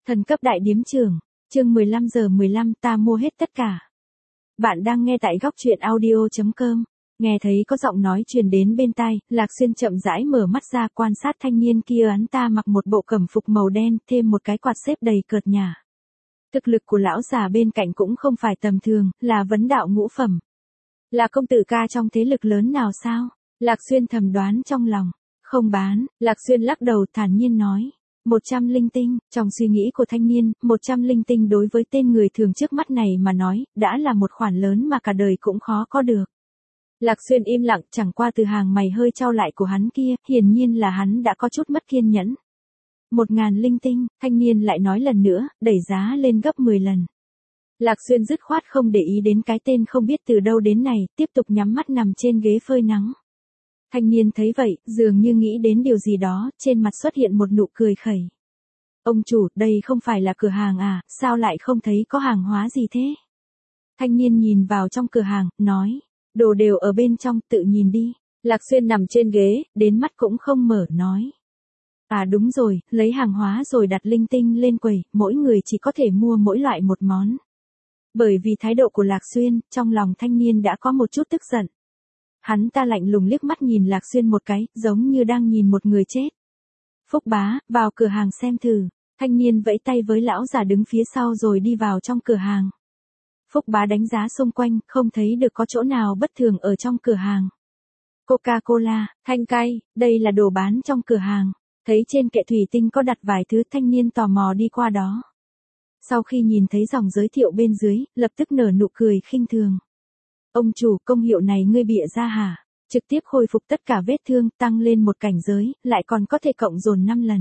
Thần cấp đại điếm trưởng, chương 15:15 ta mua hết tất cả. Bạn đang nghe tại góc truyện audio.com. Nghe thấy có giọng nói truyền đến bên tai, Lạc Xuyên chậm rãi mở mắt ra quan sát thanh niên kia. Hắn ta mặc một bộ cẩm phục màu đen, thêm một cái quạt xếp đầy cợt nhả. Thực lực của lão già bên cạnh cũng không phải tầm thường, là vấn đạo ngũ phẩm. Là công tử ca trong thế lực lớn nào sao? Lạc Xuyên thầm đoán trong lòng. Không bán, Lạc Xuyên lắc đầu thản nhiên nói. 100 linh tinh, trong suy nghĩ của thanh niên, 100 linh tinh đối với tên người thường trước mắt này mà nói, đã là một khoản lớn mà cả đời cũng khó có được. Lạc Xuyên im lặng, chẳng qua từ hàng mày hơi chau lại của hắn kia, hiển nhiên là hắn đã có chút mất kiên nhẫn. 1000 linh tinh, thanh niên lại nói lần nữa, đẩy giá lên gấp 10 lần. Lạc Xuyên dứt khoát không để ý đến cái tên không biết từ đâu đến này, tiếp tục nhắm mắt nằm trên ghế phơi nắng. Thanh niên thấy vậy, dường như nghĩ đến điều gì đó, trên mặt xuất hiện một nụ cười khẩy. Ông chủ, đây không phải là cửa hàng à, sao lại không thấy có hàng hóa gì thế? Thanh niên nhìn vào trong cửa hàng, nói, đồ đều ở bên trong, tự nhìn đi. Lạc Xuyên nằm trên ghế, đến mắt cũng không mở, nói. À đúng rồi, lấy hàng hóa rồi đặt linh tinh lên quầy, mỗi người chỉ có thể mua mỗi loại một món. Bởi vì thái độ của Lạc Xuyên, trong lòng thanh niên đã có một chút tức giận. Hắn ta lạnh lùng liếc mắt nhìn Lạc Xuyên một cái, giống như đang nhìn một người chết. Phúc bá, vào cửa hàng xem thử. Thanh niên vẫy tay với lão già đứng phía sau rồi đi vào trong cửa hàng. Phúc bá đánh giá xung quanh, không thấy được có chỗ nào bất thường ở trong cửa hàng. Coca-Cola, thanh cay, đây là đồ bán trong cửa hàng. Thấy trên kệ thủy tinh có đặt vài thứ, thanh niên tò mò đi qua đó. Sau khi nhìn thấy dòng giới thiệu bên dưới, lập tức nở nụ cười khinh thường. Ông chủ, công hiệu này ngươi bịa ra hả? Trực tiếp khôi phục tất cả vết thương, tăng lên một cảnh giới, lại còn có thể cộng dồn 5 lần.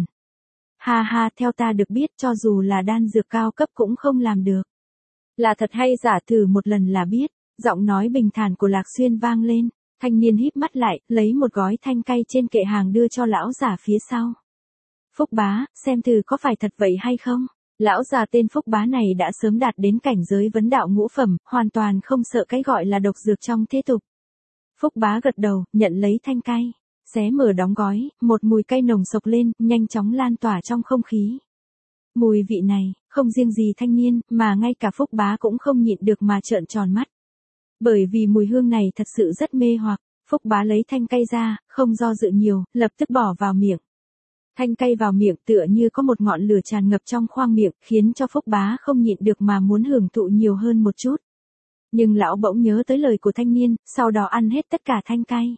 Ha ha, theo ta được biết cho dù là đan dược cao cấp cũng không làm được. Là thật hay giả, thử một lần là biết. Giọng nói bình thản của Lạc Xuyên vang lên. Thanh niên híp mắt lại, lấy một gói thanh cay trên kệ hàng đưa cho lão già phía sau. Phúc bá, xem thử có phải thật vậy hay không? Lão già tên Phúc bá này đã sớm đạt đến cảnh giới vấn đạo ngũ phẩm, hoàn toàn không sợ cái gọi là độc dược trong thế tục. Phúc bá gật đầu, nhận lấy thanh cay, xé mở đóng gói, một mùi cay nồng sộc lên, nhanh chóng lan tỏa trong không khí. Mùi vị này, không riêng gì thanh niên, mà ngay cả Phúc bá cũng không nhịn được mà trợn tròn mắt. Bởi vì mùi hương này thật sự rất mê hoặc, Phúc bá lấy thanh cay ra, không do dự nhiều, lập tức bỏ vào miệng. Thanh cay vào miệng tựa như có một ngọn lửa tràn ngập trong khoang miệng, khiến cho Phúc bá không nhịn được mà muốn hưởng thụ nhiều hơn một chút. Nhưng lão bỗng nhớ tới lời của thanh niên, sau đó ăn hết tất cả thanh cay.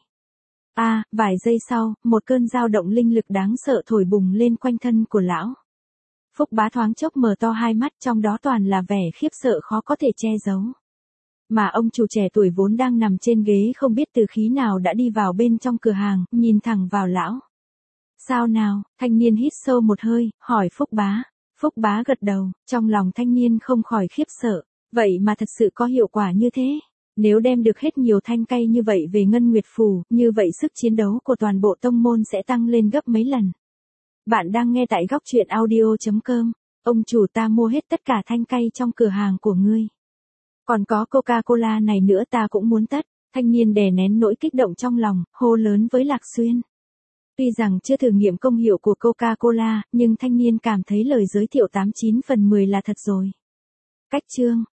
Vài giây sau, một cơn dao động linh lực đáng sợ thổi bùng lên quanh thân của lão. Phúc bá thoáng chốc mở to hai mắt, trong đó toàn là vẻ khiếp sợ khó có thể che giấu. Mà ông chủ trẻ tuổi vốn đang nằm trên ghế không biết từ khí nào đã đi vào bên trong cửa hàng, nhìn thẳng vào lão. Sao nào? Thanh niên hít sâu một hơi, hỏi Phúc bá. Phúc bá gật đầu, trong lòng thanh niên không khỏi khiếp sợ. Vậy mà thật sự có hiệu quả như thế. Nếu đem được hết nhiều thanh cay như vậy về Ngân Nguyệt Phủ, như vậy sức chiến đấu của toàn bộ tông môn sẽ tăng lên gấp mấy lần. Bạn đang nghe tại góc truyện audio.com. Ông chủ, ta mua hết tất cả thanh cay trong cửa hàng của ngươi. Còn có Coca-Cola này nữa ta cũng muốn tất. Thanh niên đè nén nỗi kích động trong lòng, hô lớn với Lạc Xuyên. Tuy rằng chưa thử nghiệm công hiệu của Coca-Cola, nhưng thanh niên cảm thấy lời giới thiệu 89 phần 10 là thật rồi. Cách chương